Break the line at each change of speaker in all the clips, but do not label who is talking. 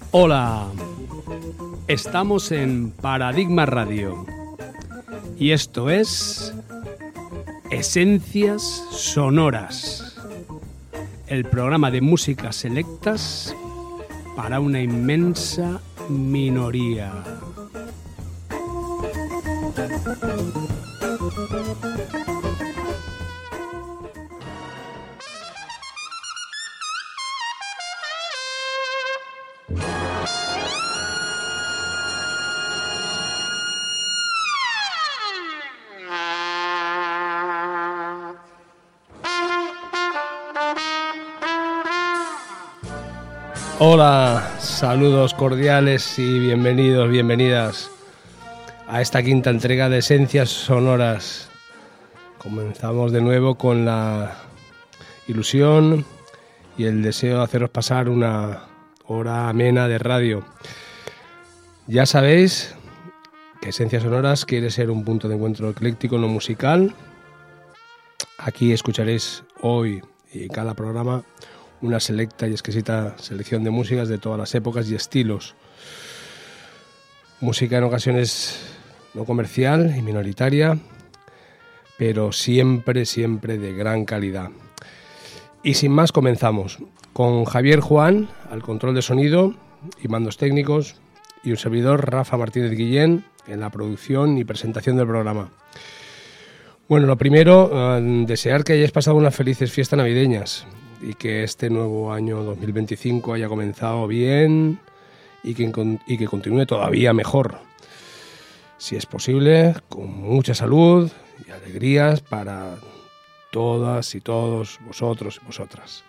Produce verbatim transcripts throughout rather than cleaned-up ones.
Hola, estamos en Paradigma Radio y esto es Esencias Sonoras, el programa de músicas selectas para una inmensa minoría. Hola, saludos cordiales y bienvenidos, bienvenidas a esta quinta entrega de Esencias Sonoras. Comenzamos de nuevo con la ilusión y el deseo de haceros pasar una hora amena de radio. Ya sabéis que Esencias Sonoras quiere ser un punto de encuentro ecléctico no musical. Aquí escucharéis hoy y cada programa una selecta y exquisita selección de músicas de todas las épocas y estilos. Música en ocasiones no comercial y minoritaria, pero siempre, siempre de gran calidad. Y sin más comenzamos con Javier Juan al control de sonido y mandos técnicos y un servidor, Rafa Martínez Guillén, en la producción y presentación del programa. Bueno, lo primero, eh, desear que hayáis pasado unas felices fiestas navideñas y que este nuevo año dos mil veinticinco haya comenzado bien y que, y que continúe todavía mejor. Si es posible, con mucha salud y alegrías para todas y todos vosotros y vosotras.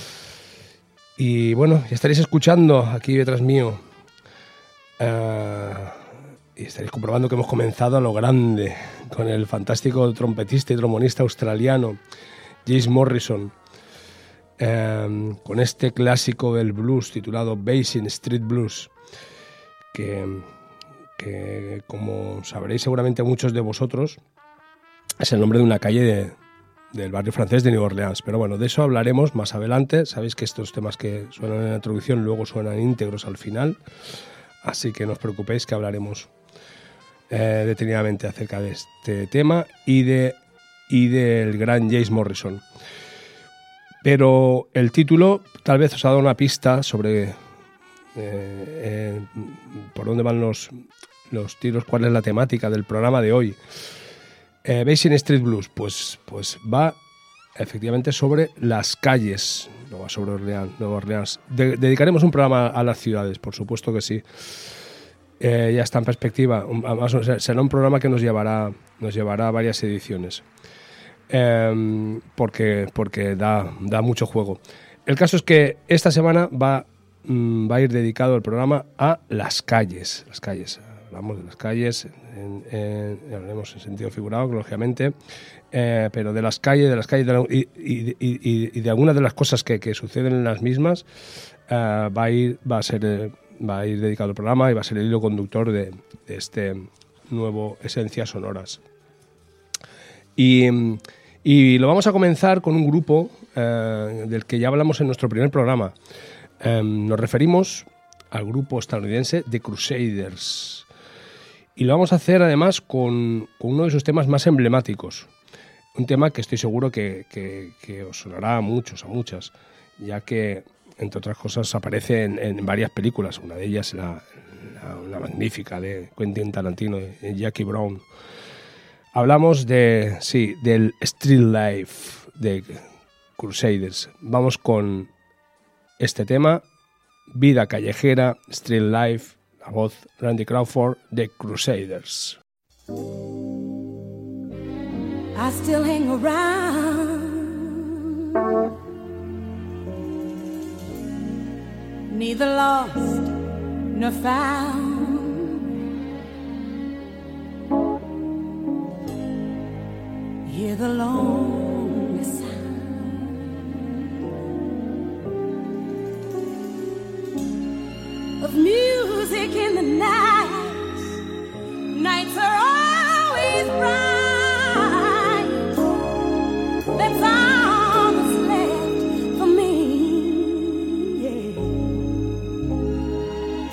Y bueno, ya estaréis escuchando aquí detrás mío uh, y estaréis comprobando que hemos comenzado a lo grande con el fantástico trompetista y trombonista australiano Jim Morrison. Eh, con este clásico del blues titulado Basin Street Blues, que, que como sabréis seguramente muchos de vosotros es el nombre de una calle de, del barrio francés de Nueva Orleans, pero bueno, de eso hablaremos más adelante. Sabéis que estos temas que suenan en la introducción luego suenan íntegros al final, así que no os preocupéis que hablaremos eh, detenidamente acerca de este tema y, de, y del gran James Morrison. Pero el título tal vez os ha dado una pista sobre eh, eh, por dónde van los, los tiros, cuál es la temática del programa de hoy. Eh, Basin Street Blues, pues, pues va efectivamente sobre las calles, no va sobre Orleans, Nueva Orleans. De, dedicaremos un programa a las ciudades, por supuesto que sí. Eh, ya está en perspectiva. Además, será un programa que nos llevará, nos llevará a varias ediciones. Eh, porque, porque da, da mucho juego. El caso es que esta semana va, mm, va a ir dedicado el programa a las calles. Las calles. Hablamos de las calles, en, en, en, hablemos en sentido figurado, lógicamente, eh, pero de las calles, de las calles de la, y, y, y, y de algunas de las cosas que, que suceden en las mismas, eh, va a ir, va a ser, eh, va a ir dedicado el programa y va a ser el hilo conductor de, de este nuevo Esencias Sonoras. Y, y lo vamos a comenzar con un grupo eh, del que ya hablamos en nuestro primer programa. Eh, nos referimos al grupo estadounidense The Crusaders. Y lo vamos a hacer además con, con uno de sus temas más emblemáticos. Un tema que estoy seguro que, que, que os sonará a muchos, a muchas, ya que, entre otras cosas, aparece en, en varias películas. Una de ellas, la, la, la magnífica de Quentin Tarantino, de Jackie Brown. Hablamos de, sí, del Street Life de Crusaders. Vamos con este tema, Vida Callejera, Street Life, la voz Randy Crawford de Crusaders.
I still hang around, neither lost nor found. Hear the lonely sound of music in the night. Nights are always bright. That's all that's left for me. Yeah.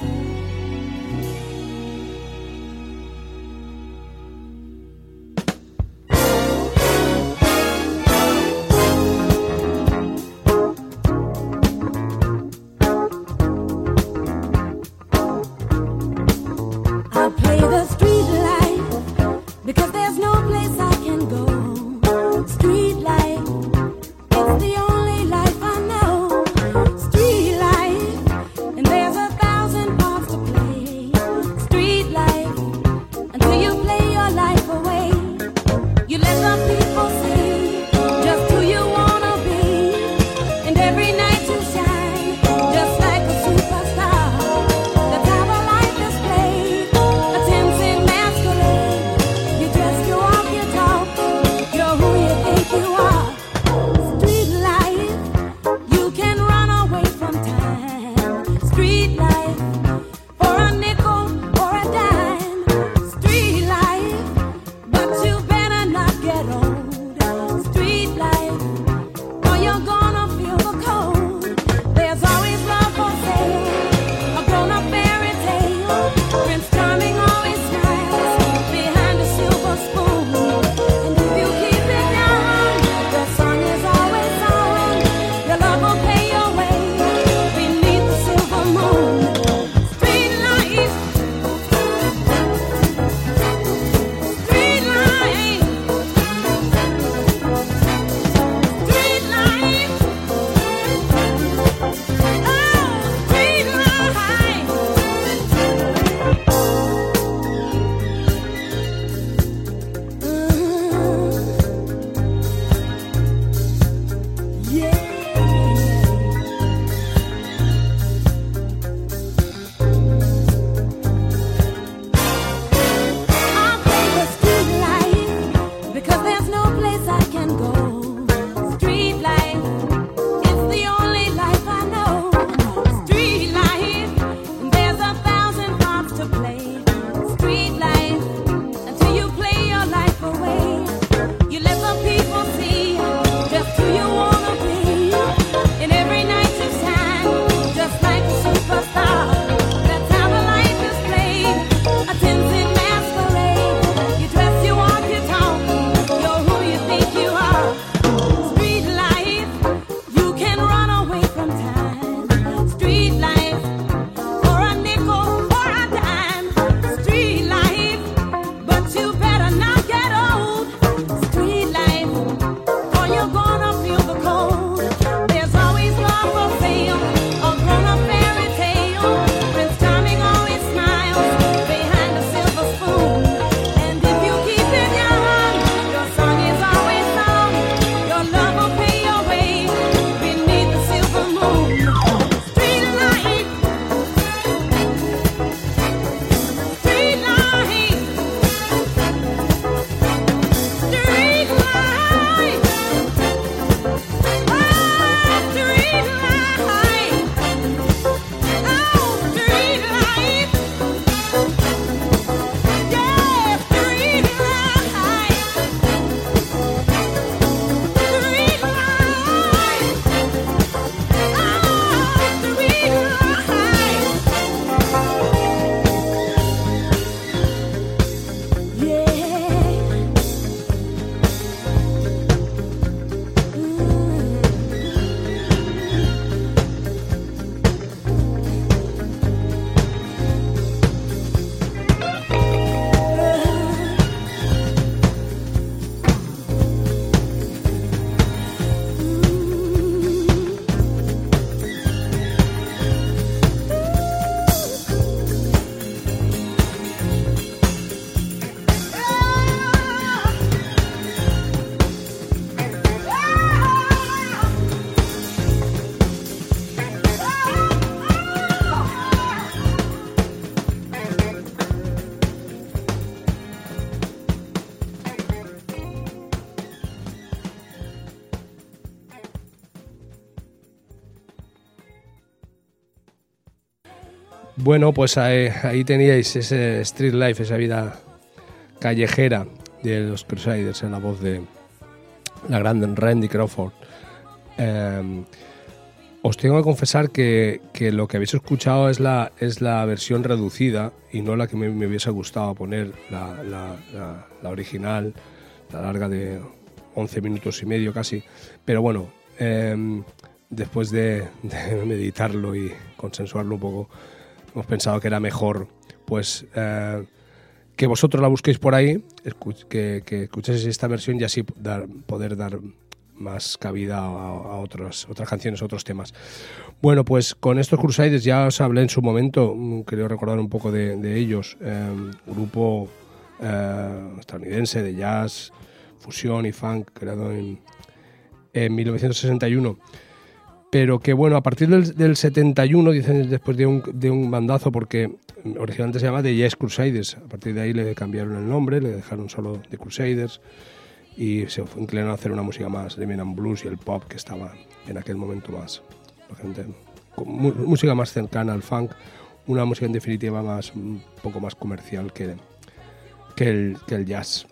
Bueno, pues ahí, ahí teníais ese street life, esa vida callejera de los Crusaders en la voz de la gran Randy Crawford. Eh, os tengo que confesar que, que lo que habéis escuchado es la, es la versión reducida y no la que me, me hubiese gustado poner, la, la, la, la original, la larga de once minutos y medio casi. Pero bueno, eh, después de, de meditarlo y consensuarlo un poco, hemos pensado que era mejor pues eh, que vosotros la busquéis por ahí, escuch- que, que escuchéis esta versión y así dar, poder dar más cabida a, a otras, otras canciones, a otros temas. Bueno, pues con estos Crusaders ya os hablé en su momento, creo recordar un poco de, de ellos, eh, grupo eh, estadounidense de jazz, fusión y funk, creado en, en mil novecientos sesenta y uno. Pero que bueno, a partir del, del setenta y uno, dicen después de un, de un bandazo, porque originalmente se llama The Jazz Crusaders, a partir de ahí le cambiaron el nombre, le dejaron solo The Crusaders y se inclinaron a hacer una música más de rhythm and blues y el pop, que estaba en aquel momento más, la gente, con música más cercana al funk, una música en definitiva más, un poco más comercial que, que, el, que el jazz.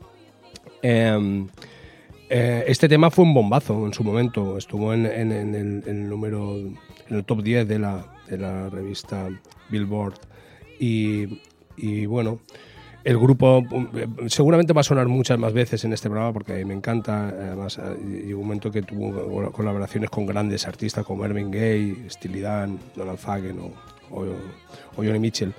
Eh, Eh, este tema fue un bombazo en su momento, estuvo en, en, en, el, en el número, en el top diez de la, de la revista Billboard y, y bueno, el grupo seguramente va a sonar muchas más veces en este programa porque me encanta, además y un momento que tuvo colaboraciones con grandes artistas como Marvin Gaye, Steely Dan, Donald Fagen o, o, o Johnny Mitchell.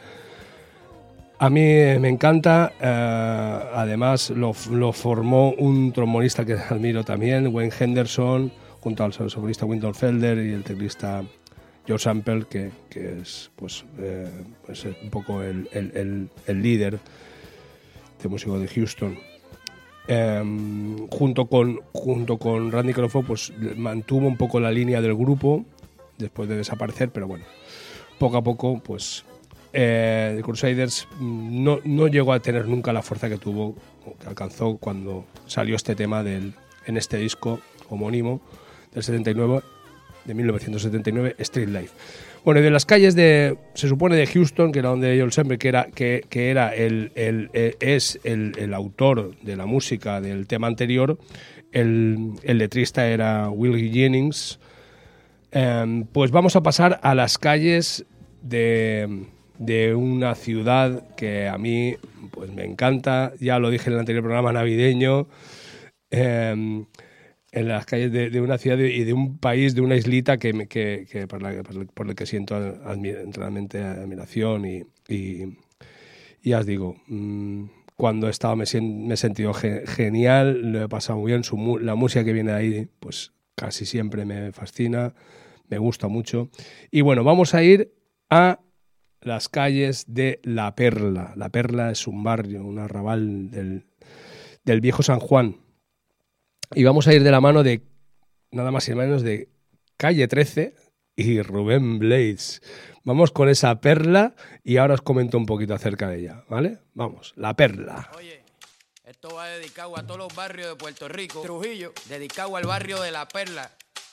A mí me encanta, eh, además lo, lo formó un trombonista que admiro también, Wayne Henderson, junto al saxofonista Wynton Felder y el teclista George Sample, que, que es pues, eh, pues es un poco el, el, el, el líder de músico de Houston. Eh, junto, con, junto con Randy Crawford pues, mantuvo un poco la línea del grupo después de desaparecer, pero bueno, poco a poco pues... Eh, The Crusaders no, no llegó a tener nunca la fuerza que tuvo, que alcanzó cuando salió este tema del, en este disco homónimo del setenta y nueve, de mil novecientos setenta y nueve, Street Life. Bueno, y de las calles de, se supone de Houston, que era donde Joel Semple, que era, que, que era el, el, el, es el, el autor de la música del tema anterior, el, el letrista era Willie Jennings, eh, pues vamos a pasar a las calles de... de una ciudad que a mí pues me encanta, ya lo dije en el anterior programa navideño, eh, en las calles de, de una ciudad y de un país, de una islita que, me, que, que por, la, por, la, por la que siento admir, realmente admiración y, y, y ya os digo, mmm, cuando he estado me, me he sentido ge, genial, lo he pasado muy bien, su, la música que viene de ahí pues casi siempre me fascina, me gusta mucho. Y bueno, vamos a ir a las calles de La Perla. La Perla es un barrio, un arrabal del, del viejo San Juan. Y vamos a ir de la mano de nada más y menos de Calle trece y Rubén Blades. Vamos con esa perla y ahora os comento un poquito acerca de ella, ¿vale? Vamos, La Perla.
Oye, esto va dedicado a todos los barrios de Puerto Rico. Trujillo, dedicado al barrio de La Perla.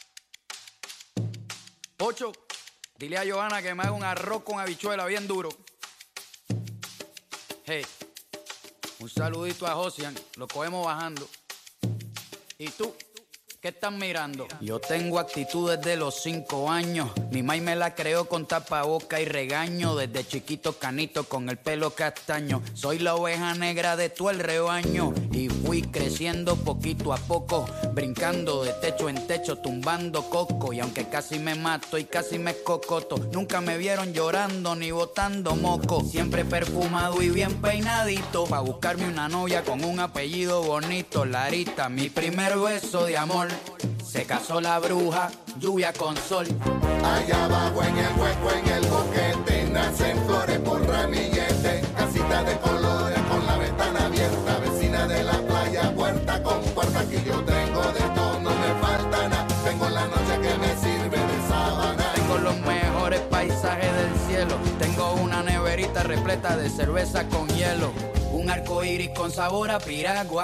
Ocho. Dile a Johanna que me haga un arroz con habichuela bien duro. Hey, un saludito a Josian, lo cogemos bajando. ¿Y tú? ¿Qué estás mirando? Yo tengo actitud desde los cinco años. Mi maíz me la creó con tapaboca y regaño. Desde chiquito canito con el pelo castaño. Soy la oveja negra de todo el rebaño. Y fui creciendo poquito a poco. Brincando de techo en techo, tumbando coco. Y aunque casi me mato y casi me escocoto, nunca me vieron llorando ni botando moco. Siempre perfumado y bien peinadito, pa' buscarme una novia con un apellido bonito. Larita, mi primer beso de amor. Se casó la bruja, lluvia con sol.
Allá abajo en el hueco, en el boquete, nacen flores por ramillete. Casita de colores con la ventana abierta, vecina de la playa, puerta con puerta. Aquí yo tengo de todo, no me falta nada. Tengo la noche que me sirve de sábana.
Tengo los mejores paisajes del cielo. Tengo una neverita repleta de cerveza con hielo. Un arco iris con sabor a piragua.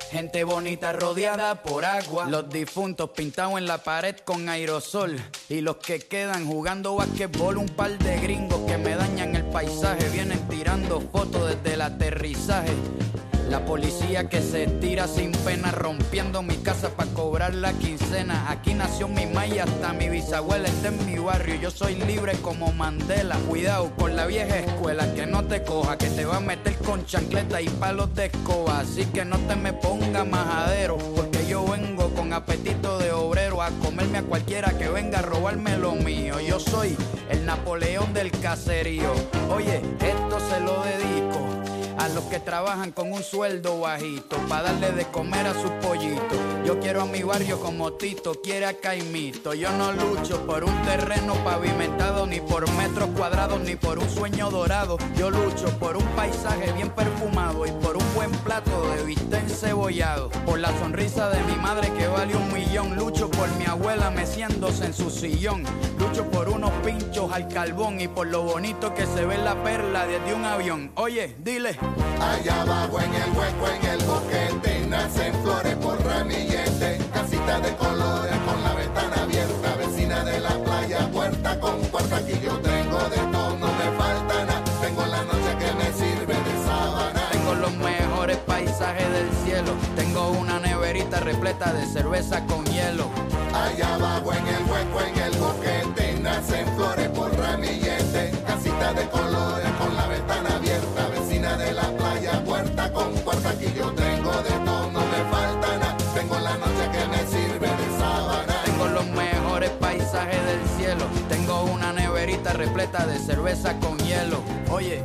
Gente bonita rodeada por agua. Los difuntos pintados en la pared con aerosol. Y los que quedan jugando basquetbol. Un par de gringos que me dañan el paisaje. Vienen tirando fotos desde el aterrizaje. La policía que se tira sin pena, rompiendo mi casa pa' cobrar la quincena. Aquí nació mi maya, hasta mi bisabuela está en mi barrio. Yo soy libre como Mandela. Cuidado con la vieja escuela, que no te coja, que te va a meter con chancleta y palos de escoba. Así que no te me ponga majadero, porque yo vengo con apetito de obrero a comerme a cualquiera que venga a robarme lo mío. Yo soy el Napoleón del caserío. Oye, esto se lo dedico a los que trabajan con un sueldo bajito, pa' darle de comer a sus pollitos. Yo quiero a mi barrio como Tito quiere a Caimito. Yo no lucho por un terreno pavimentado, ni por metros cuadrados, ni por un sueño dorado. Yo lucho por un paisaje bien perfumado y por un buen plato de bistec encebollado. Por la sonrisa de mi madre que vale un millón. Lucho por mi abuela meciéndose en su sillón. Lucho por unos pinchos al carbón y por lo bonito que se ve la perla desde un avión. Oye, dile.
Allá abajo en el hueco, en el boquete, nacen flores por ramillete, casitas de colores con la ventana abierta, vecina de la playa, puerta con puerta, aquí yo tengo de todo, no me falta nada, tengo la noche que me sirve de sábana.
Tengo los mejores paisajes del cielo, tengo una neverita repleta de cerveza con hielo.
Allá abajo en el hueco, en el boquete, nacen flores por ramillete, casitas de colores con la ventana abierta, vecina de la playa, puerta con puerta, aquí yo tengo de todo, no me falta nada, tengo la noche que me sirve de sábana.
Tengo los mejores paisajes del cielo, tengo una neverita repleta de cerveza con hielo. Oye.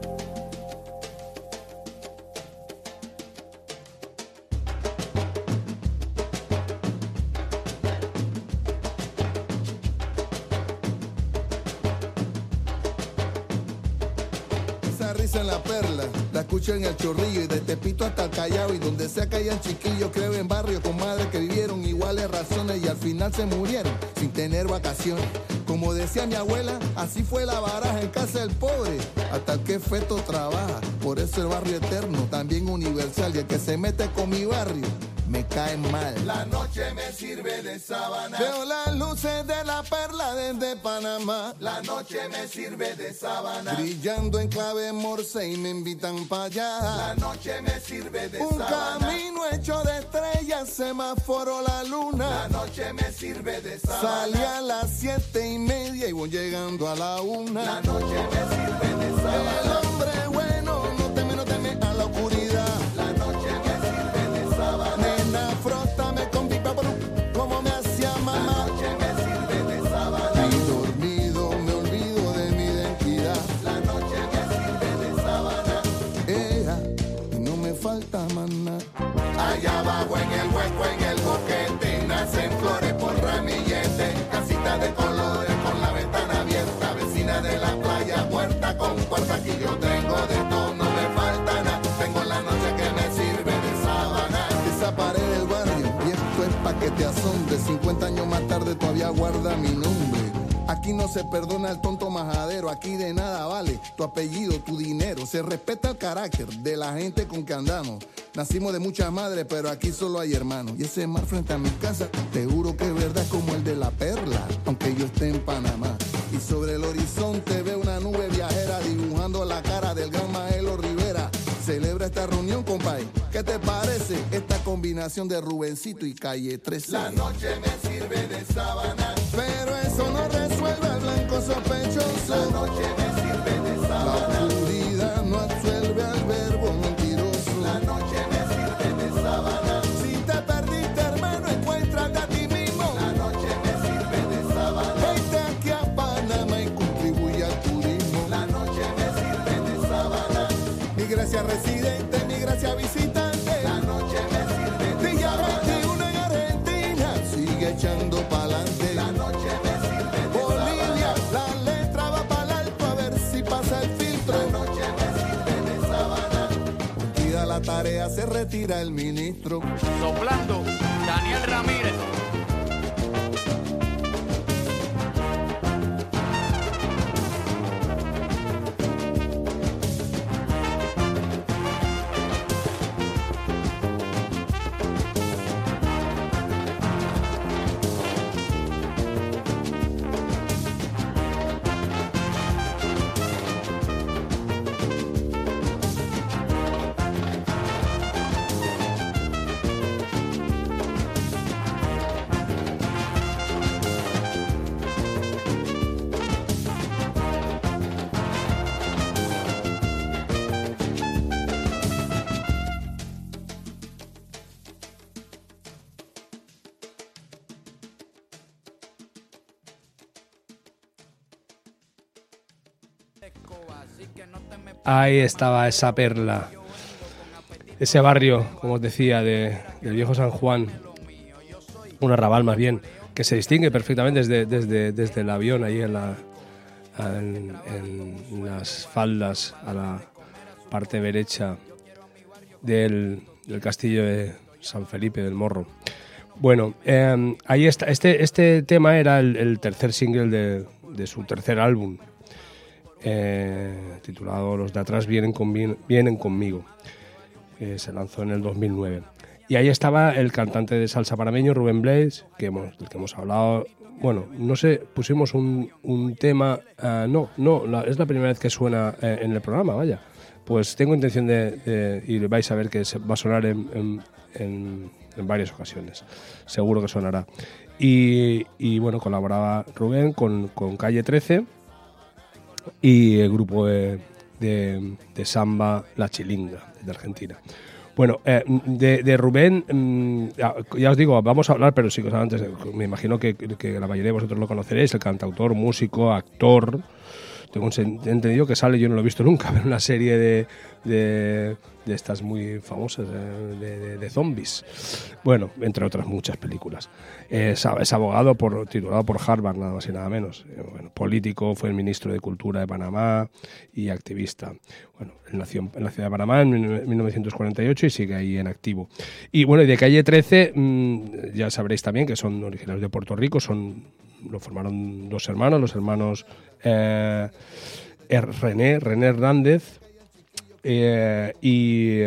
En la perla, la escucho en el Chorrillo y de Tepito hasta el Callao y donde sea que hayan chiquillos, creo en barrio con madres que vivieron iguales razones y al final se murieron sin tener vacaciones. Como decía mi abuela, así fue la baraja en casa del pobre, hasta el que feto trabaja. Por eso el barrio eterno, también universal, y el que se mete con mi barrio me cae mal. La noche me sirve de sábana. Veo las luces de la perla desde Panamá. La noche me sirve de sábana. Brillando en clave morse y me invitan para allá. La noche me sirve de Un sábana. Un camino hecho de estrellas, semáforo la luna. La noche me sirve de sábana. Salí a las siete y media y voy llegando a la una. La noche me sirve de sábana. El hombre bueno no teme, no teme a la oscuridad. La noche me sirve de sábana. Frótame con mi papá como me hacía mamá. La noche me sirve de sábana. Y dormido me olvido de mi identidad. La noche me sirve de sábana. Ea, y no me falta más nada. Allá abajo en el hueco, en el boquete, nacen flores por ramillete, casitas de colores con la ventana abierta, vecina de la playa, puerta con puerta, aquí yo tengo de todo, no me falta nada, tengo la noche que me sirve de sábana. Esa pared del barrio, y esto es pa' que te asombre, cincuenta años más tarde todavía guarda mi nombre. Aquí no se perdona el tonto majadero, aquí de nada vale tu apellido, tu dinero. Se respeta el carácter de la gente con que andamos. Nacimos de muchas madres, pero aquí solo hay hermanos. Y ese mar frente a mi casa, te juro que es verdad como el de la perla, aunque yo esté en Panamá. Y sobre el horizonte veo una nube viajera dibujando la cara del gran Maelo Rivera. Celebra esta reunión, compay. ¿Qué te parece esta combinación de Rubencito y Calle trece? La noche me sirve de sábana, pero eso no resuelve al blanco sospechoso. La noche me sirve de sábana. La oscuridad no absuelve al verbo mentiroso. La noche me sirve de sábana. Si te perdiste, hermano, encuéntrate a ti mismo. La noche me sirve de sábana. Vente aquí a Panamá y contribuye al turismo. La noche me sirve de sábana. Mi gracia residente, mi gracia visitante. La noche me sirve de sábana. veintiuno en Argentina, sigue echando pa'lante. La noche me sirve de Bolivia, sábana. La letra va para alto a ver si pasa el filtro. La noche me sirve de sábana. Cumplida la tarea, se retira el ministro.
Soplando, Daniel Ramírez.
Ahí estaba esa perla. Ese barrio, como os decía, de, del viejo San Juan, un arrabal más bien, que se distingue perfectamente desde, desde, desde el avión, ahí en, la, en, en las faldas a la parte derecha del, del castillo de San Felipe del Morro. Bueno, eh, ahí está. Este, este tema era el, el tercer single de, de su tercer álbum, eh, titulado Los de atrás vienen, con, vienen conmigo. Que se lanzó en el dos mil nueve. Y ahí estaba el cantante de salsa panameño, Rubén Blades, que hemos, del que hemos hablado. Bueno, no sé, pusimos un, un tema... Uh, no, no, la, es la primera vez que suena eh, en el programa, vaya. Pues tengo intención de... de y vais a ver que se, va a sonar en, en, en, en varias ocasiones. Seguro que sonará. Y, y bueno, colaboraba Rubén con, con Calle trece y el grupo de, de, de samba La Chilinga, de Argentina. Bueno, eh, de, de Rubén, mmm, ya, ya os digo, vamos a hablar, pero sí, antes, me imagino que, que la mayoría de vosotros lo conoceréis, el cantautor, músico, actor. Tengo entendido que sale, yo no lo he visto nunca, pero una serie de, de, de estas muy famosas, de, de, de zombies. Bueno, entre otras muchas películas. Es, es abogado por, titulado por Harvard, nada más y nada menos. Bueno, político, fue el ministro de Cultura de Panamá y activista. Bueno, él nació en la ciudad de Panamá en mil novecientos cuarenta y ocho y sigue ahí en activo. Y bueno, y de Calle trece, mmm, ya sabréis también que son originarios de Puerto Rico, son... lo formaron dos hermanos, los hermanos eh, René, René Hernández eh, y,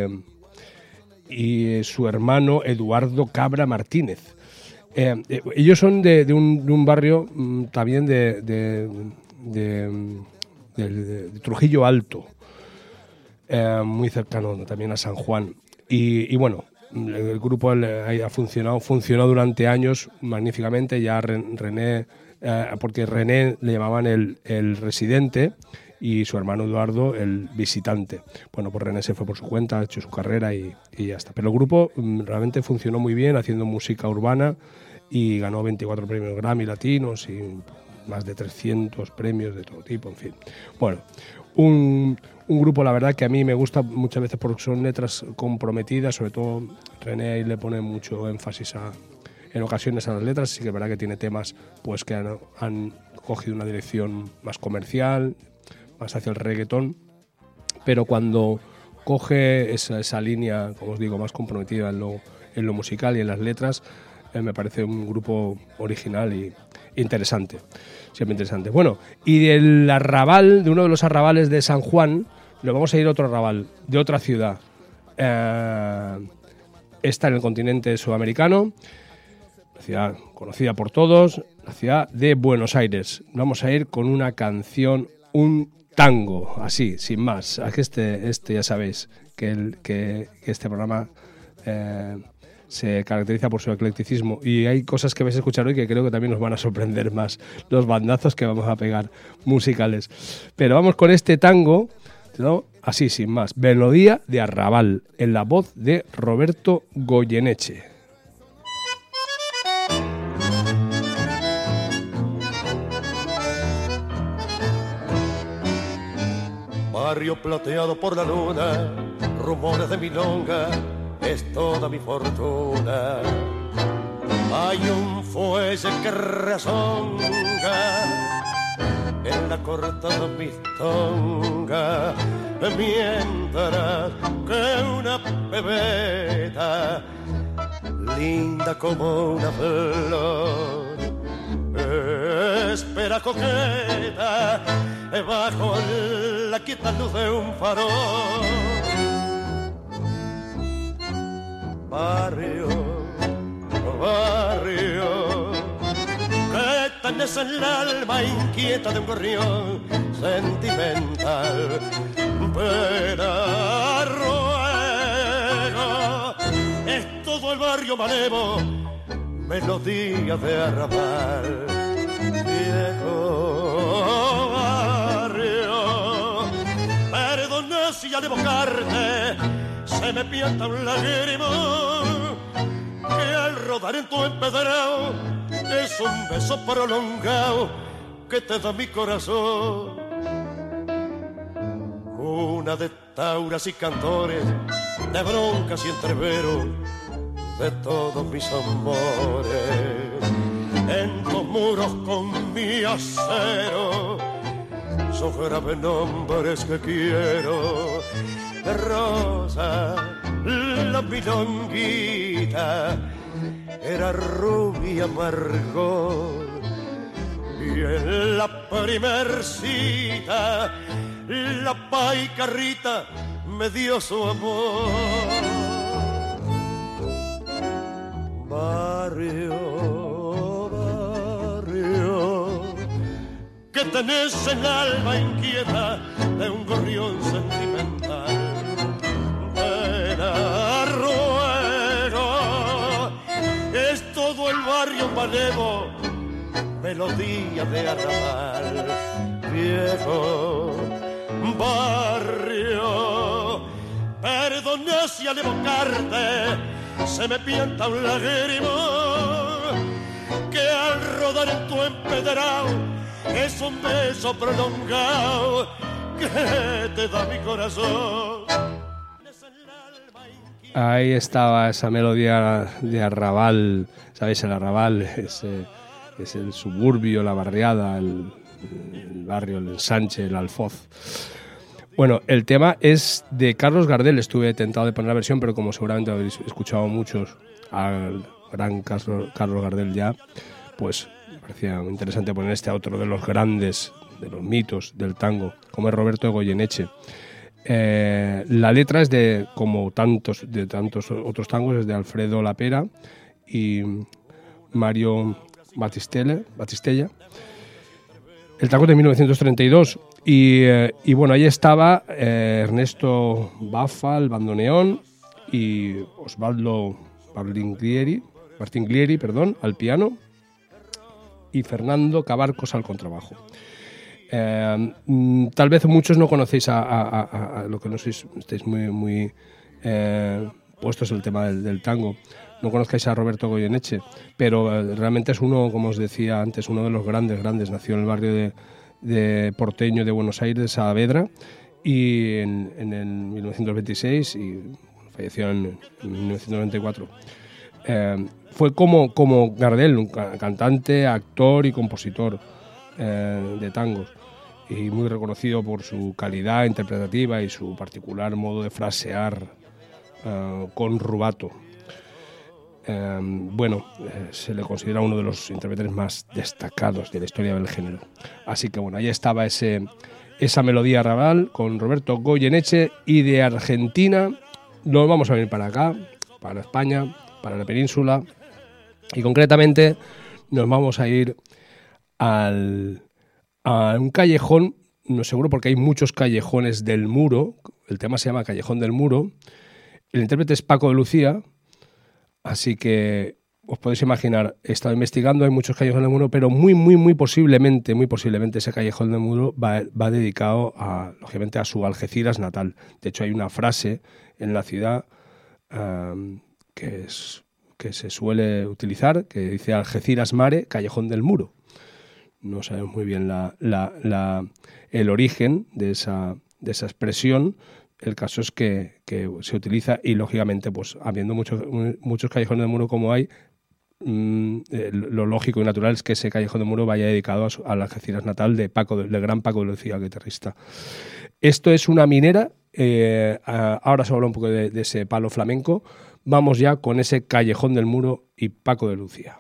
y su hermano Eduardo Cabra Martínez. Eh, eh, ellos son de, de, un, de un barrio mm, también de, de, de, de, de, de Trujillo Alto, eh, muy cercano también a San Juan. Y, y bueno, el grupo ha funcionado, funcionó durante años magníficamente. Ya René, eh, porque René le llamaban el, el residente y su hermano Eduardo el visitante. Bueno, pues René se fue por su cuenta, ha hecho su carrera y, y ya está. Pero el grupo realmente funcionó muy bien, haciendo música urbana, y ganó veinticuatro premios Grammy latinos y más de trescientos premios de todo tipo, en fin. Bueno, un... Un grupo, la verdad, que a mí me gusta muchas veces porque son letras comprometidas, sobre todo René ahí le pone mucho énfasis a, en ocasiones a las letras, sí que es verdad que tiene temas pues que han, han cogido una dirección más comercial, más hacia el reggaetón, pero cuando coge esa, esa línea, como os digo, más comprometida en lo, en lo musical y en las letras, eh, me parece un grupo original y interesante. Siempre interesante. Bueno, y del arrabal, de uno de los arrabales de San Juan, nos vamos a ir a otro arrabal, de otra ciudad. Eh, está en el continente sudamericano, la ciudad conocida por todos, la ciudad de Buenos Aires. Vamos a ir con una canción, un tango, así, sin más. Aquí este, este ya sabéis que, el, que, que este programa... Eh, se caracteriza por su eclecticismo y hay cosas que vais a escuchar hoy que creo que también nos van a sorprender más, los bandazos que vamos a pegar musicales. Pero vamos con este tango, ¿no? Así sin más, Melodía de Arrabal, en la voz de Roberto Goyeneche.
Barrio plateado por la luna, rumores de milonga, es toda mi fortuna. Hay un fuelle que rezonga en la cortada mistonga, mientras que una pebeta linda como una flor espera coqueta bajo la quieta luz de un farol. Barrio, barrio, que tenés en el alma inquieta de un gorrión sentimental, pero ruego, es todo el barrio malevo, melodía de arrabal, viejo barrio, perdona si al evocarte se me pianta un lágrimo, que al rodar en tu empedrado es un beso prolongado que te da mi corazón. cuna de tauras y cantores, de broncas y entreveros, de todos mis amores. En tus muros con mi acero son graves nombres que quiero. De rosa, la milonguita era rubia Margot, y en la primer cita la paicarrita me dio su amor. Barrio, barrio, que tenés el alma inquieta de un gorrión sentimental. Ven a ruego, es todo el barrio malevo, melodía de arrabal. Viejo barrio, perdona si al evocarte se me pianta un lágrima, que al rodar en tu empedrado es un beso prolongado que te da mi corazón.
Ahí estaba esa melodía de arrabal, ¿sabéis? El arrabal es, eh, es el suburbio, la barriada, el, el barrio, el ensanche, el alfoz. Bueno, el tema es de Carlos Gardel. Estuve tentado de poner la versión, pero como seguramente habéis escuchado muchos al gran Carlos, Carlos Gardel ya, pues me parecía muy interesante poner este a otro de los grandes, de los mitos del tango, como es Roberto Goyeneche. Eh, la letra es de, como tantos de tantos otros tangos, es de Alfredo Lapera y Mario Batistella. Batistella. El tango es de mil novecientos treinta y dos y, eh, y bueno, ahí estaba eh, Ernesto Baffa al bandoneón y Osvaldo Martinglieri, Martinglieri, perdón, al piano y Fernando Cabarcos al contrabajo. Eh, tal vez muchos no conocéis a, a, a, a lo que no sois, estáis muy, muy eh, puestos en el tema del, del tango, no conozcáis a Roberto Goyeneche, pero eh, realmente es uno, como os decía antes, uno de los grandes, grandes. Nació en el barrio de, de porteño de Buenos Aires, de Saavedra, y en, en el mil novecientos veintiséis y falleció en, en mil novecientos noventa y cuatro. Eh, fue como, como Gardel, un cantante, actor y compositor eh, de tangos, y muy reconocido por su calidad interpretativa y su particular modo de frasear uh, con rubato. Eh, bueno, eh, se le considera uno de los intérpretes más destacados de la historia del género. Así que bueno, ahí estaba ese, esa melodía arrabal con Roberto Goyeneche, y de Argentina nos vamos a venir para acá, para España, para la península, y concretamente nos vamos a ir al a un callejón, no seguro porque hay muchos callejones del Muro. El tema se llama Callejón del Muro. El intérprete es Paco de Lucía, así que os podéis imaginar, he estado investigando, hay muchos callejones del Muro, pero muy, muy, muy posiblemente, muy posiblemente ese Callejón del Muro va, va dedicado, a, lógicamente, a su Algeciras natal. De hecho, hay una frase en la ciudad um, que, es, que se suele utilizar, que dice Algeciras mare, Callejón del Muro. No sabemos muy bien la, la, la, el origen de esa, de esa expresión. El caso es que, que se utiliza, y lógicamente, pues habiendo muchos, muchos callejones del Muro como hay, mmm, eh, lo lógico y natural es que ese Callejón del Muro vaya dedicado a, su, a la Algeciras natal de Paco, del gran Paco de Lucía, guitarrista. Esto es una minera. Eh, ahora se habla un poco de, de ese palo flamenco. Vamos ya con ese Callejón del Muro y Paco de Lucía.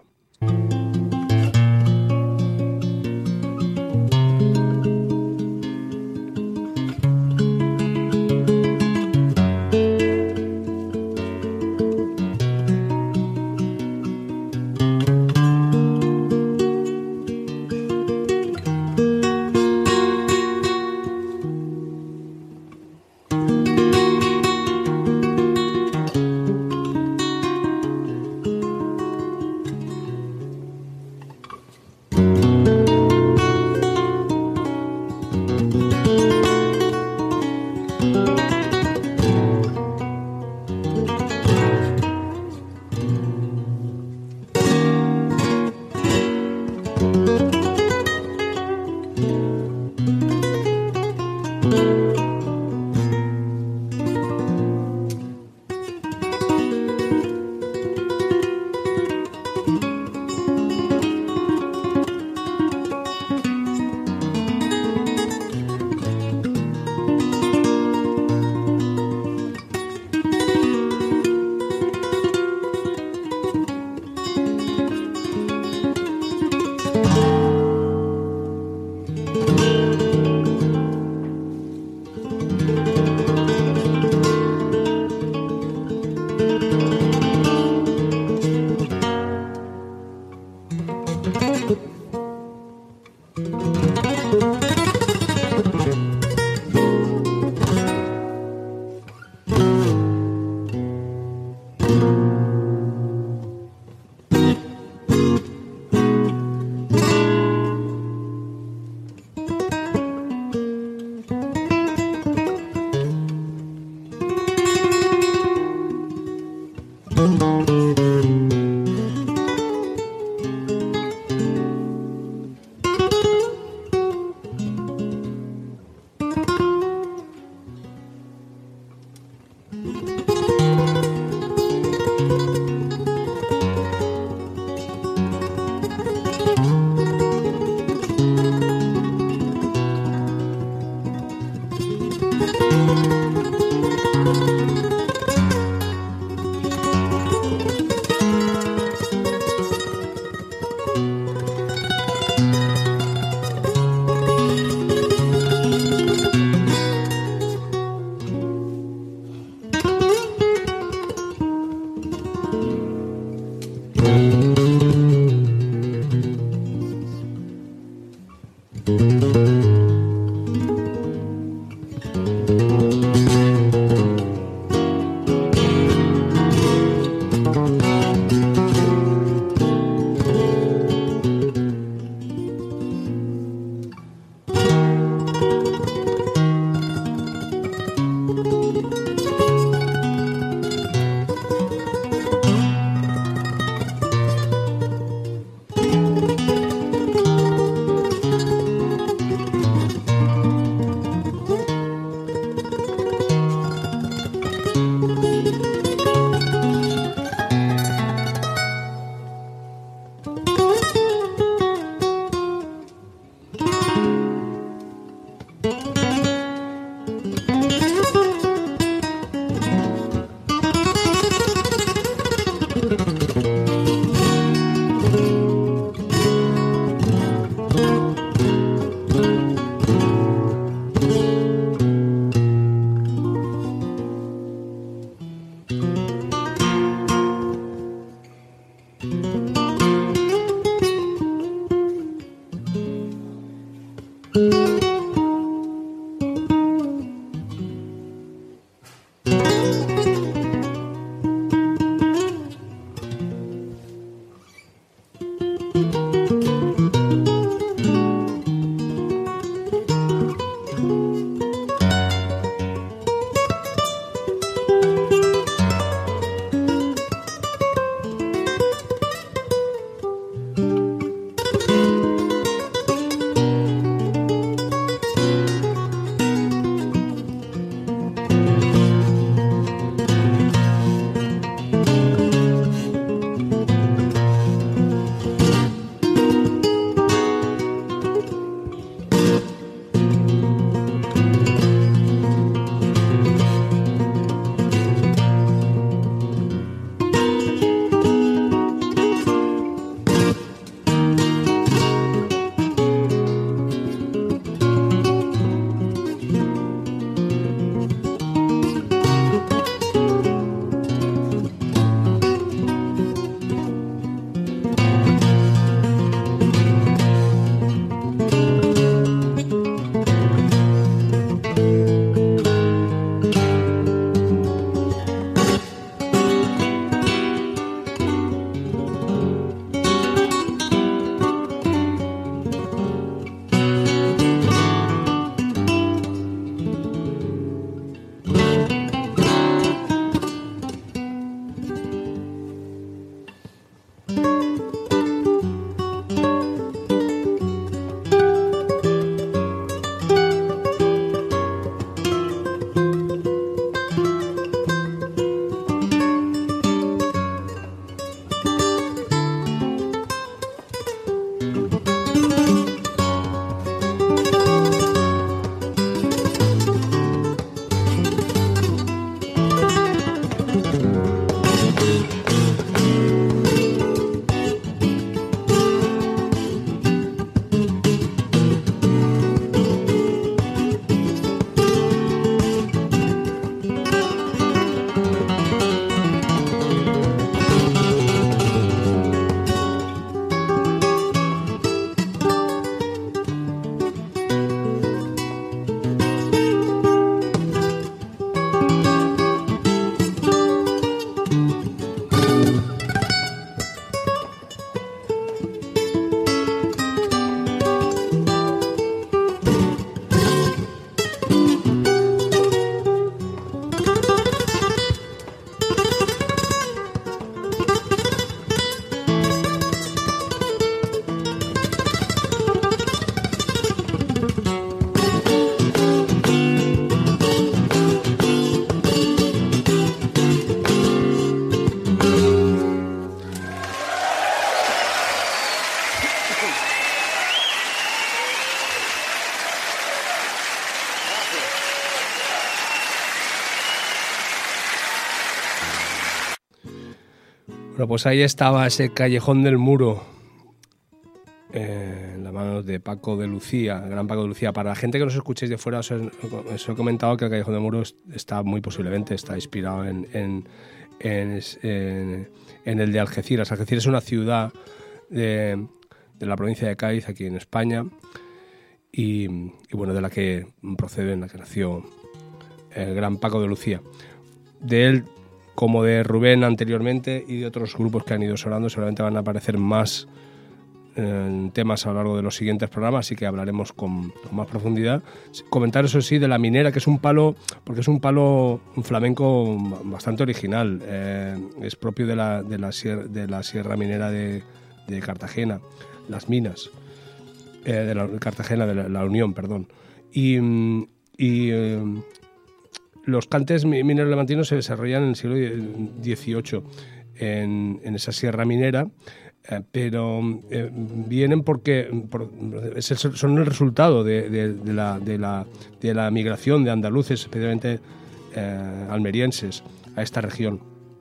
Bueno, pues ahí estaba ese Callejón del Muro, eh, en las manos de Paco de Lucía, el gran Paco de Lucía. Para la gente que nos escuchéis de fuera, os he, os he comentado que el Callejón del Muro está muy posiblemente está inspirado en, en, en, en, en el de Algeciras. Algeciras es una ciudad de, de la provincia de Cádiz, aquí en España, y, y bueno, de la que procede, en la que nació el gran Paco de Lucía. De él, como de Rubén anteriormente y de otros grupos que han ido sonando, seguramente van a aparecer más eh, temas a lo largo de los siguientes programas, así que hablaremos con, con más profundidad. Comentar eso sí de La Minera, que es un palo, porque es un palo un flamenco bastante original, eh, es propio de la, de la, sierra, de la Sierra Minera de, de Cartagena, Las Minas, eh, de la Cartagena, de la, la Unión, perdón. Y, y eh, los cantes mineros levantinos se desarrollan en el siglo dieciocho en, en esa sierra minera, eh, pero eh, vienen porque por, es el, son el resultado de, de, de, la, de, la, de la migración de andaluces, especialmente eh, almerienses, a esta región.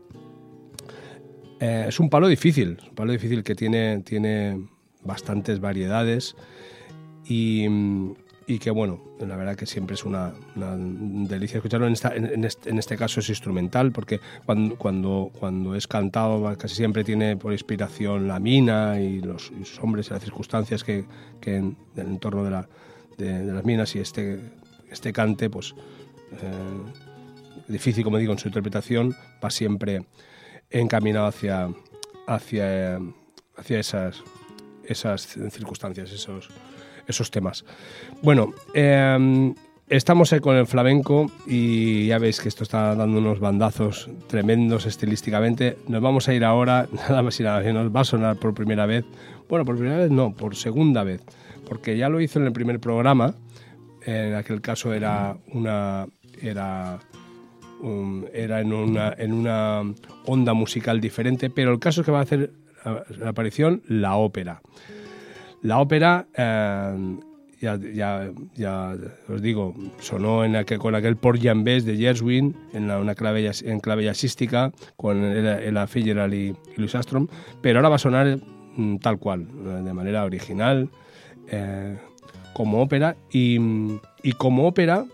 Eh, es un palo difícil, un palo difícil que tiene, tiene bastantes variedades y... y que bueno, la verdad que siempre es una, una delicia escucharlo. En, esta, en, este, en este caso es instrumental, porque cuando, cuando, cuando es cantado casi siempre tiene por inspiración la mina y los, y los hombres y las circunstancias que, que en el entorno de, la, de, de las minas, y este, este cante, pues eh, difícil, como digo, en su interpretación, va siempre encaminado hacia, hacia, hacia esas, esas circunstancias, esos esos temas. Bueno, eh, estamos con el flamenco y ya veis que esto está dando unos bandazos tremendos estilísticamente. Nos vamos a ir ahora, nada más y nada menos, nos va a sonar por primera vez. Bueno, por primera vez no, por segunda vez, porque ya lo hizo en el primer programa. En aquel caso era una era um, era en una en una onda musical diferente, pero el caso es que va a hacer la aparición la ópera. La ópera, eh, ya, ya, ya os digo, sonó en aquel, con aquel Port Jambés de Gershwin, en la, una clave, en clave jazzística, con Ella Fitzgerald y, y Louis Armstrong, pero ahora va a sonar mm, tal cual, de manera original, eh, como ópera. Y, y como ópera,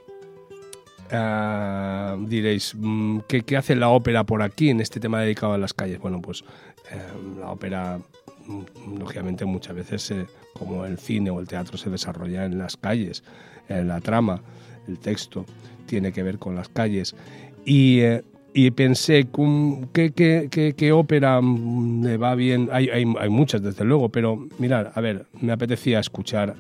eh, diréis, ¿qué, ¿qué hace la ópera por aquí en este tema dedicado a las calles? Bueno, pues eh, la ópera, lógicamente, muchas veces, eh, como el cine o el teatro, se desarrolla en las calles. Eh, la trama, el texto, tiene que ver con las calles. Y, eh, y pensé, ¿qué, qué, qué, qué ópera me va bien? Hay, hay, hay muchas, desde luego, pero mirad, a ver, me apetecía escuchar,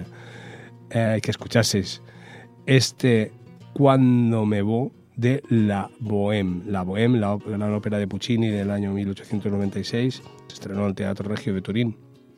eh, que escuchaseis este Cuando me vo de La Bohème. La Bohème, la, la ópera de Puccini del año mil ochocientos noventa y seis, se estrenó en el Teatro Regio de Turín.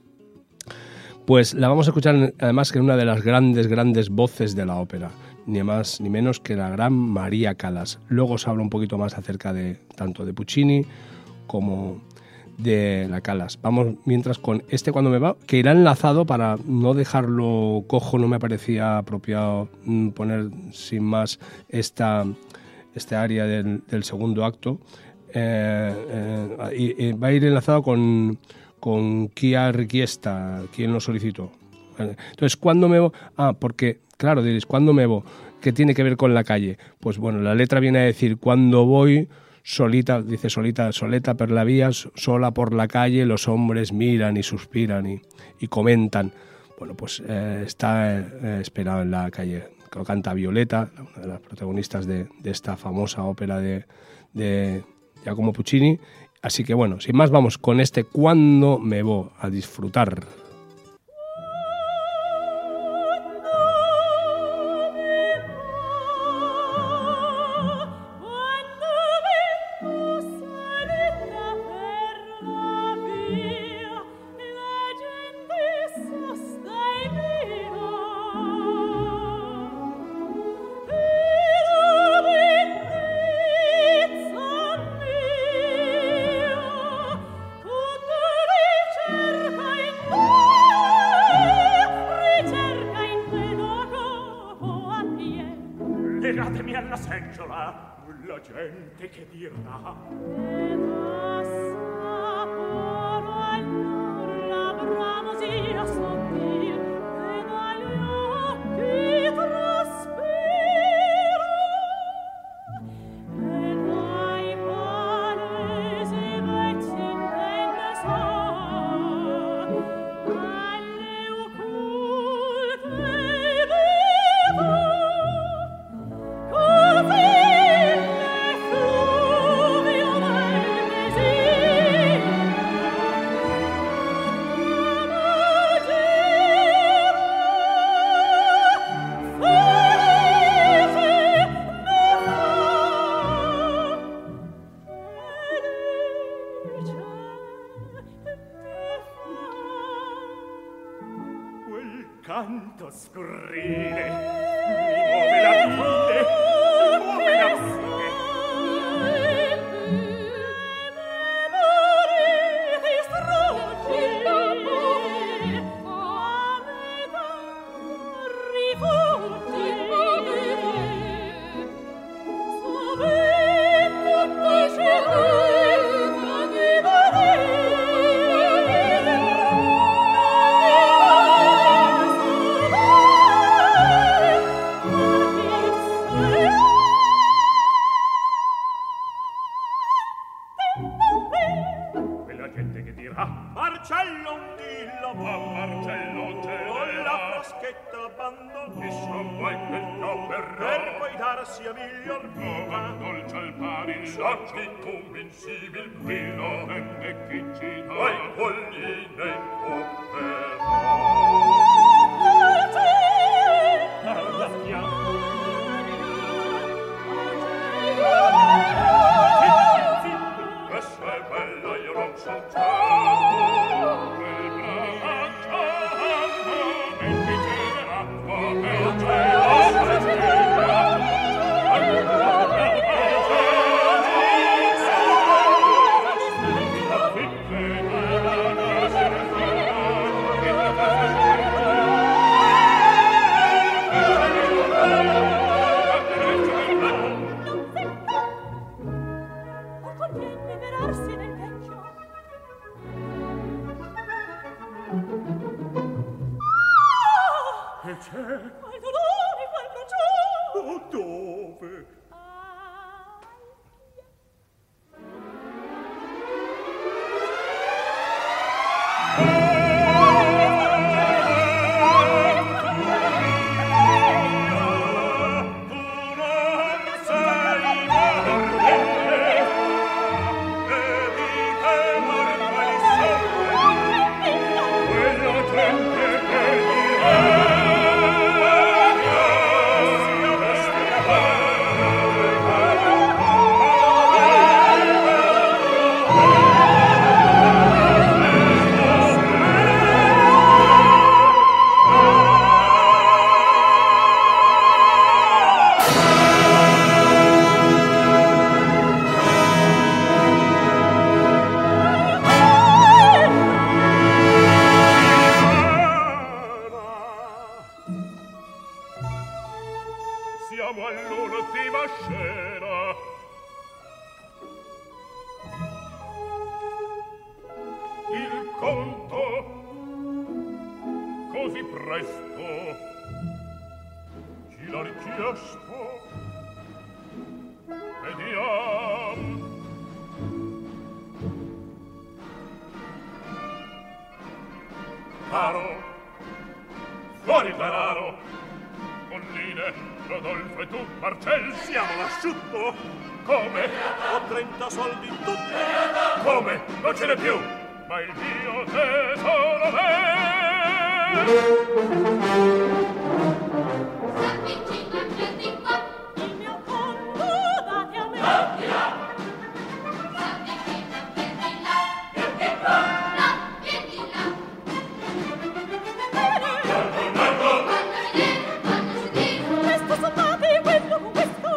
Pues la vamos a escuchar además que en una de las grandes, grandes voces de la ópera, ni más ni menos que la gran María Callas. Luego os hablo un poquito más acerca de tanto de Puccini como de la Callas. Vamos mientras con este Cuando me va, que irá enlazado para no dejarlo cojo. No me parecía apropiado poner sin más esta, esta área del, del segundo acto. Eh, eh, y, y va a ir enlazado con, con Kia Richiesta, quien lo solicitó. Entonces, ¿cuándo me voy? Ah, porque, claro, diréis, ¿cuándo me voy? ¿Qué tiene que ver con la calle? Pues bueno, la letra viene a decir, cuando voy solita, dice solita, soleta per la vía, sola por la calle, los hombres miran y suspiran y, y comentan. Bueno, pues eh, está eh, esperado en la calle. Lo canta Violeta, una de las protagonistas de, de esta famosa ópera de, de Giacomo Puccini. Así que bueno, sin más, vamos con este Cuando me voy a disfrutar.
Oh!
Tirate alla seggiola, la gente che dirà.
E passa por allora la bramosia sottil, e dagli occhi traspira, e dai palesi vezzi intende sa, alle occulte viva, così
canto scurrile mi muove la vite, muove la vite.
Memori struggi, a metà rifugi, sovente scelta di
Quella gente che dirà Marcello un dillo, ma Marcello te con la fraschetta abbandonò e son mai quel no per poi darsi a miglior vita dolce al pari l'occhi tu insimil brillo e chi ci dà ai colline in alla fiamma questa è bella io non so già quel braccio e mi girerà come un cielo che c'è?
Qual dolore, qual bruciore!
Oh, dove? Siamo all'ultima scena. Il conto così presto ci l'ha richiesto. Vediamo. Caro, fuori il denaro. Colline, Rodolfo e tu, Marcel, siamo l'asciutto. Come? Ho trenta soldi in tutto. Come? Non ce n'è più. Ma il mio tesoro
Il mio conto date a me. Questo soldati, quello con questo.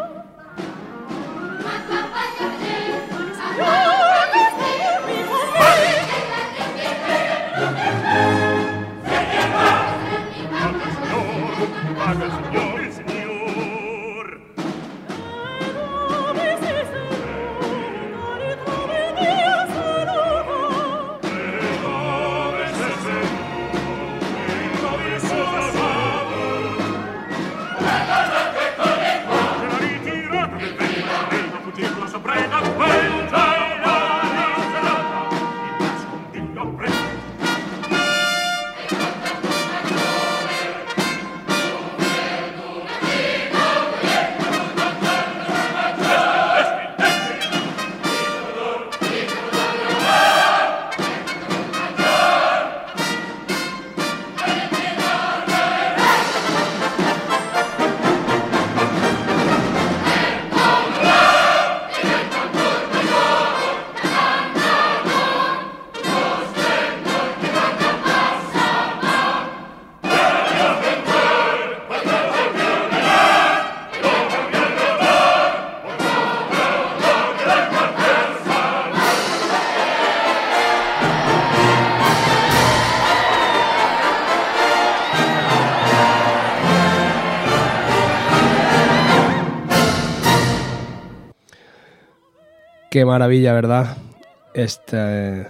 Qué maravilla, ¿verdad? Este,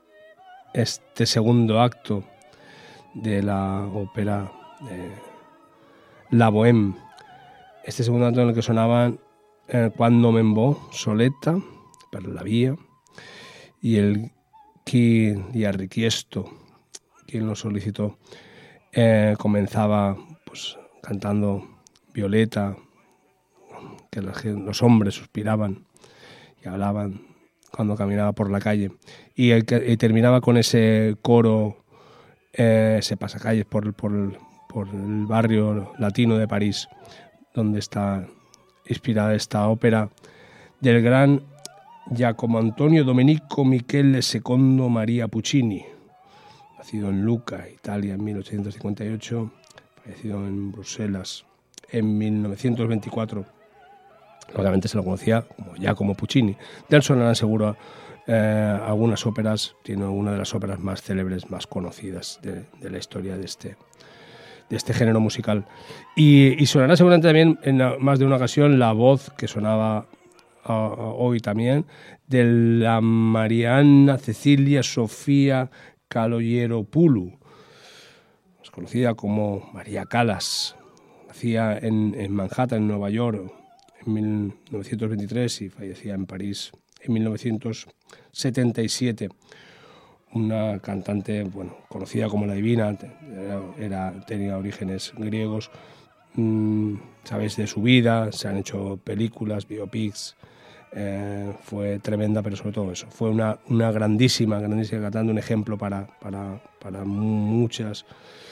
este segundo acto de la ópera de La Bohème. Este segundo acto en el que sonaban eh, Quando me'n vo, Soletta, per la vía, y el Chi di Arrichiesto, quien lo solicitó, eh, comenzaba pues cantando Violeta, que los, los hombres suspiraban y hablaban cuando caminaba por la calle, y, el, y terminaba con ese coro, eh, ese pasacalles por, por, por el barrio latino de París, donde está inspirada esta ópera del gran Giacomo Antonio Domenico Michele secondo Maria Puccini, nacido en Lucca, Italia, en mil ochocientos cincuenta y ocho, fallecido en Bruselas en mil novecientos veinticuatro. Obviamente se lo conocía como Giacomo Puccini. De él sonarán seguro eh, algunas óperas, tiene una de las óperas más célebres, más conocidas de, de la historia de este, de este género musical. Y, y sonará seguramente también en más de una ocasión la voz que sonaba uh, hoy también de la Marianna Cecilia Sofía Kaloyeropoulou, más conocida como María Callas. Nacía en, en Manhattan, en Nueva York, en mil novecientos veintitrés y fallecía en París en mil novecientos setenta y siete. Una cantante, bueno, conocida como la Divina, era, era, tenía orígenes griegos. Mm, sabéis de su vida, se han hecho películas, biopics, eh, fue tremenda, pero sobre todo eso, fue una, una grandísima, grandísima cantante, un ejemplo para, para, para muchas.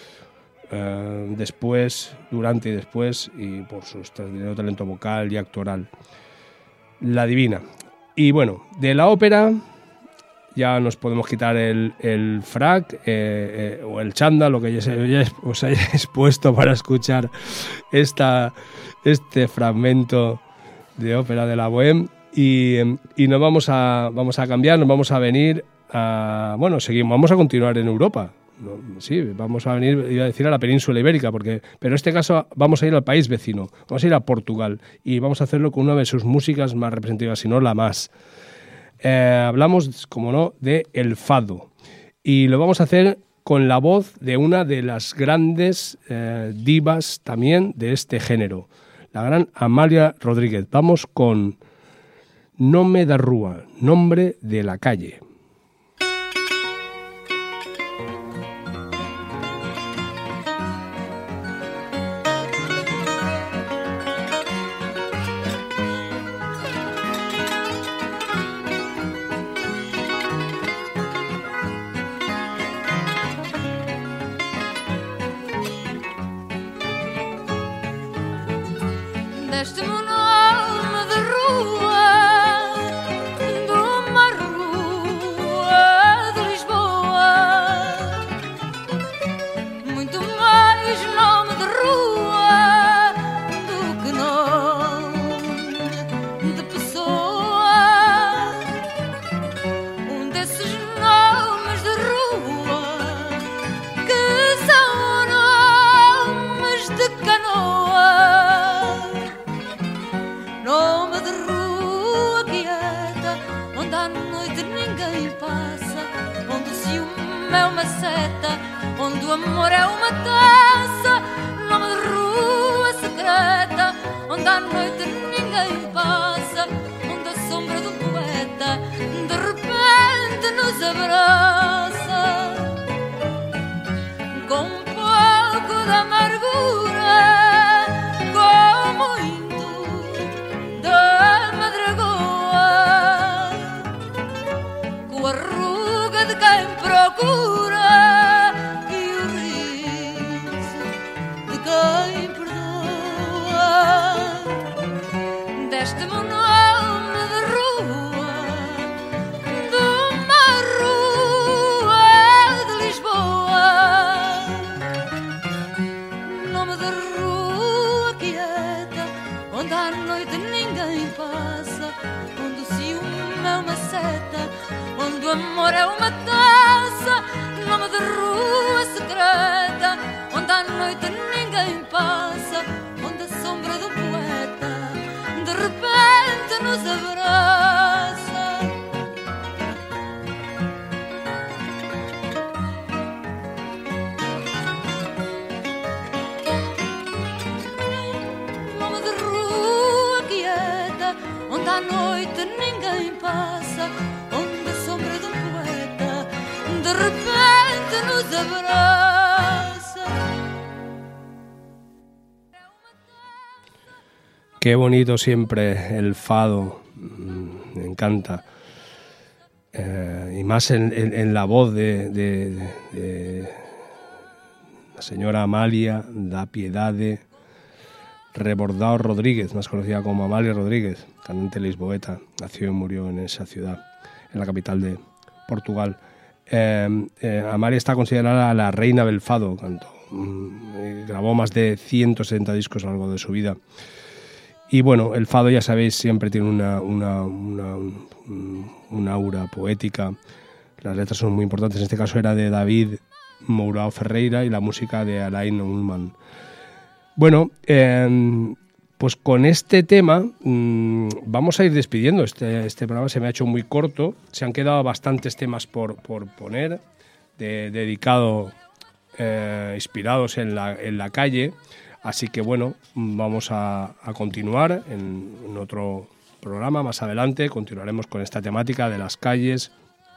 Uh, después, durante y después, y por su extraordinario talento vocal y actoral, la Divina. Y bueno, de la ópera ya nos podemos quitar el, el frac eh, eh, o el chándal, lo que ya, se, ya os haya expuesto para escuchar esta, este fragmento de ópera de la Bohème, y, y nos vamos a, vamos a cambiar, nos vamos a venir a, bueno, seguimos, vamos a continuar en Europa. No, sí, vamos a venir, iba a decir, a la península ibérica, porque, pero en este caso vamos a ir al país vecino, vamos a ir a Portugal, y vamos a hacerlo con una de sus músicas más representativas, si no la más. Eh, hablamos, como no, de el fado, y lo vamos a hacer con la voz de una de las grandes eh, divas también de este género, la gran Amália Rodríguez. Vamos con Nome da Rúa, nombre de la calle.
Deste-me o nome de rua, de uma rua de Lisboa, muito mais nome de rua do que nome de pessoa. Um desses nomes de rua que são nomes de canoa. Nome de rua quieta, onde à noite ninguém passa, onde o ciúme é uma seta, onde o amor é uma taça. Nome de rua secreta, onde à noite ninguém passa, onde a sombra do poeta de repente nos abraça. Com um pouco de amargura, com muito da madragoa, com a ruga de quem procura e o riso de quem perdoa. Deste-me o nome de rua, de uma rua de Lisboa. Nome de rua quieta, onde à noite ninguém passa, onde o ciúme é uma seta, onde o amor é uma taça. Nome de rua secreta, onde à noite ninguém passa, onde a sombra do poeta de repente nos abraça. de rua quieta, onde à noite ninguém passa, onde a sombra de um poeta de repente nos abraça.
Qué bonito siempre el fado, me encanta. Eh, y más en, en, en la voz de, de, de la señora Amalia da Piedade Rebordao Rodríguez, más conocida como Amalia Rodríguez, cantante lisboeta, nació y murió en esa ciudad, en la capital de Portugal. Eh, eh, Amalia está considerada la reina del fado, cantó, mm, grabó más de ciento setenta discos a lo largo de su vida. Y bueno, el fado, ya sabéis, siempre tiene una, una, una, un, un aura poética. Las letras son muy importantes. En este caso era de David Mourão Ferreira y la música de Alain Ullman. Bueno, eh, pues con este tema mmm, vamos a ir despidiendo. Este, este programa se me ha hecho muy corto. Se han quedado bastantes temas por, por poner, de, dedicado, eh, inspirados en la, en la calle. Así que bueno, vamos a, a continuar en, en otro programa más adelante. Continuaremos con esta temática de las calles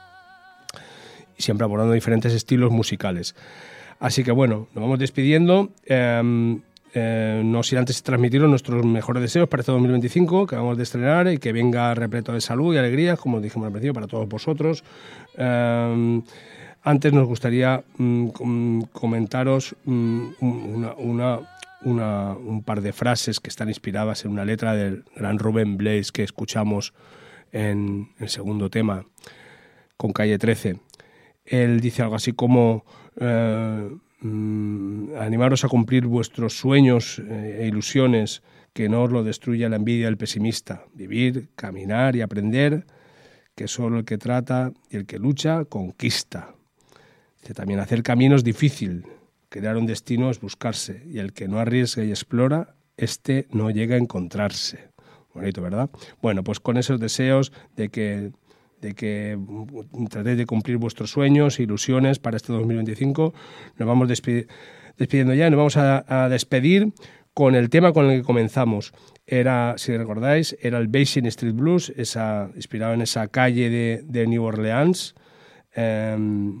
y siempre abordando diferentes estilos musicales. Así que bueno, nos vamos despidiendo. Eh, eh, no sin antes transmitiros nuestros mejores deseos para este dos mil veinticinco que vamos a estrenar y que venga repleto de salud y alegría, como dijimos al principio, para todos vosotros. Eh, antes nos gustaría mm, comentaros mm, una... una Una, un par de frases que están inspiradas en una letra del gran Rubén Blades que escuchamos en el segundo tema con Calle trece. Él dice algo así como eh, mm, animaros a cumplir vuestros sueños e ilusiones, que no os lo destruya la envidia del pesimista. Vivir, caminar y aprender, que solo el que trata y el que lucha conquista. Dice también, hacer camino es difícil. Crear un destino es buscarse, y el que no arriesga y explora, este no llega a encontrarse. Bonito, ¿verdad? Bueno, pues con esos deseos de que, de que tratéis de cumplir vuestros sueños e ilusiones para este dos mil veinticinco, nos vamos despidi- despidiendo ya, nos vamos a, a despedir con el tema con el que comenzamos. Era, si recordáis, era el Basin Street Blues, esa, inspirado en esa calle de, de New Orleans, eh,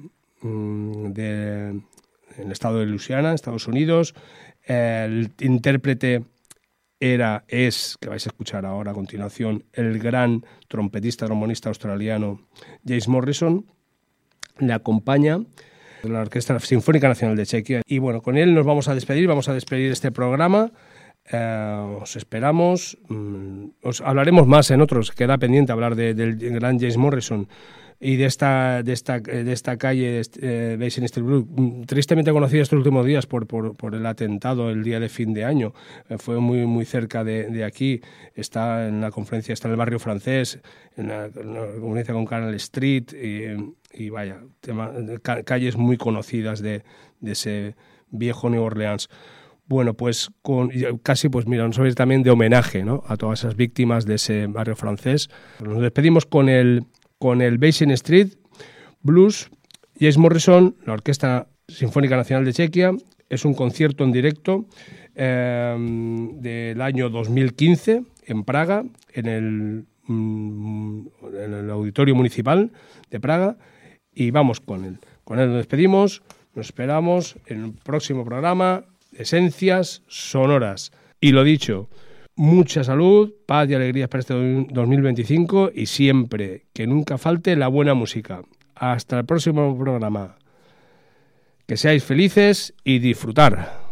de... en el estado de Luisiana, Estados Unidos. El intérprete era, es, que vais a escuchar ahora a continuación, el gran trompetista, trombonista australiano James Morrison. Le acompaña la Orquesta Sinfónica Nacional de Chequia. Y bueno, con él nos vamos a despedir, vamos a despedir este programa. Eh, os esperamos. Os hablaremos más en otros, queda pendiente hablar de, del gran James Morrison y de esta de esta de esta calle eh, Basin Street Blues, tristemente conocida estos últimos días por, por por el atentado el día de fin de año. Eh, fue muy muy cerca de, de aquí. Está en la confluencia, está en el barrio francés, en la, en la confluencia con Canal Street y, y vaya, tema, ca, calles muy conocidas de, de ese viejo New Orleans. Bueno, pues con, casi, pues mira, nos vamos a ir también de homenaje, ¿no?, a todas esas víctimas de ese barrio francés. Nos despedimos con el con el Basin Street Blues. James Morrison, la Orquesta Sinfónica Nacional de Chequia. Es un concierto en directo eh, del año dos mil quince en Praga, en el, en el Auditorio Municipal de Praga. Y vamos con él. Con él nos despedimos. Nos esperamos en el próximo programa, Esencias Sonoras. Y lo dicho, mucha salud, paz y alegrías para este dos mil veinticinco y siempre, que nunca falte la buena música. Hasta el próximo programa. Que seáis felices y disfrutar.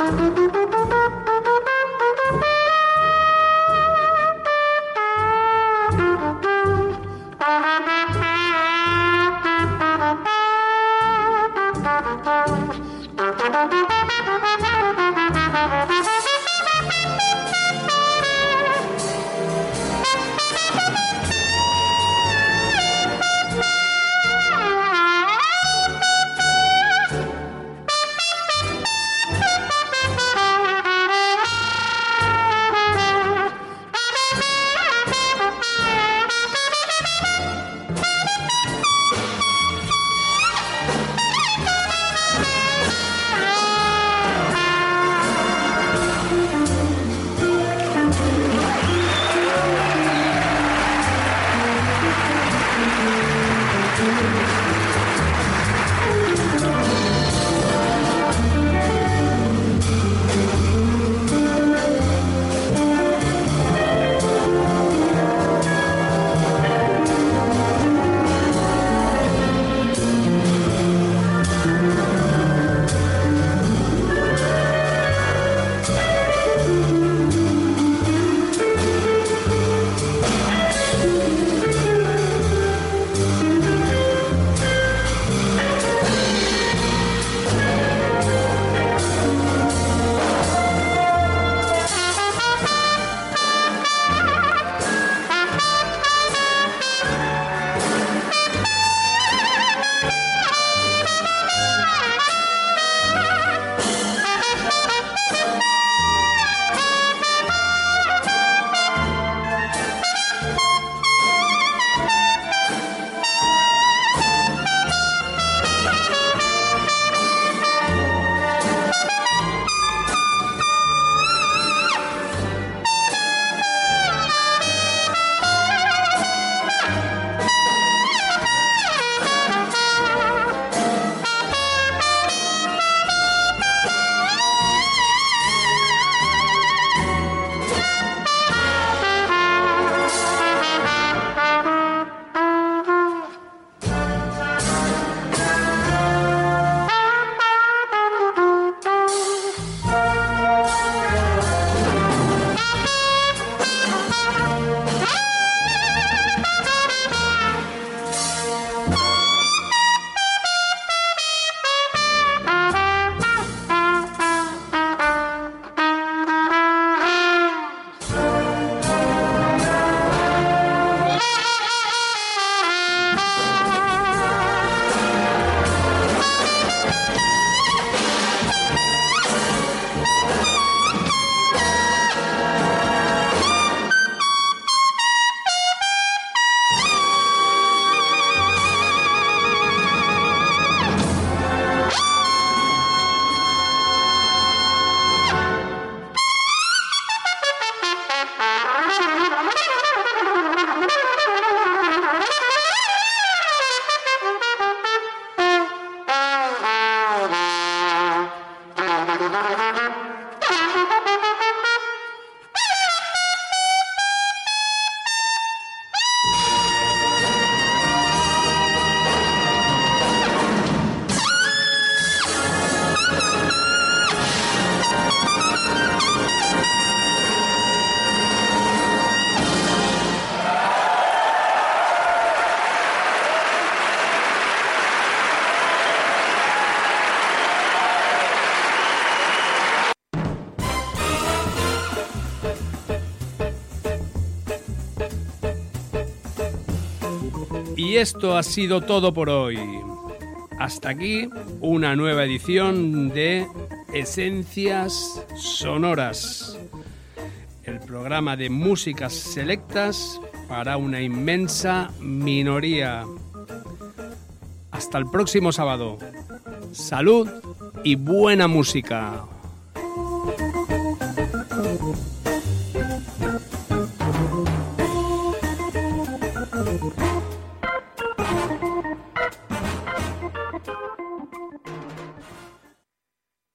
Y esto ha sido todo por hoy. Hasta aquí una nueva edición de Esencias Sonoras, el programa de músicas selectas para una inmensa minoría. Hasta el próximo sábado. Salud y buena música.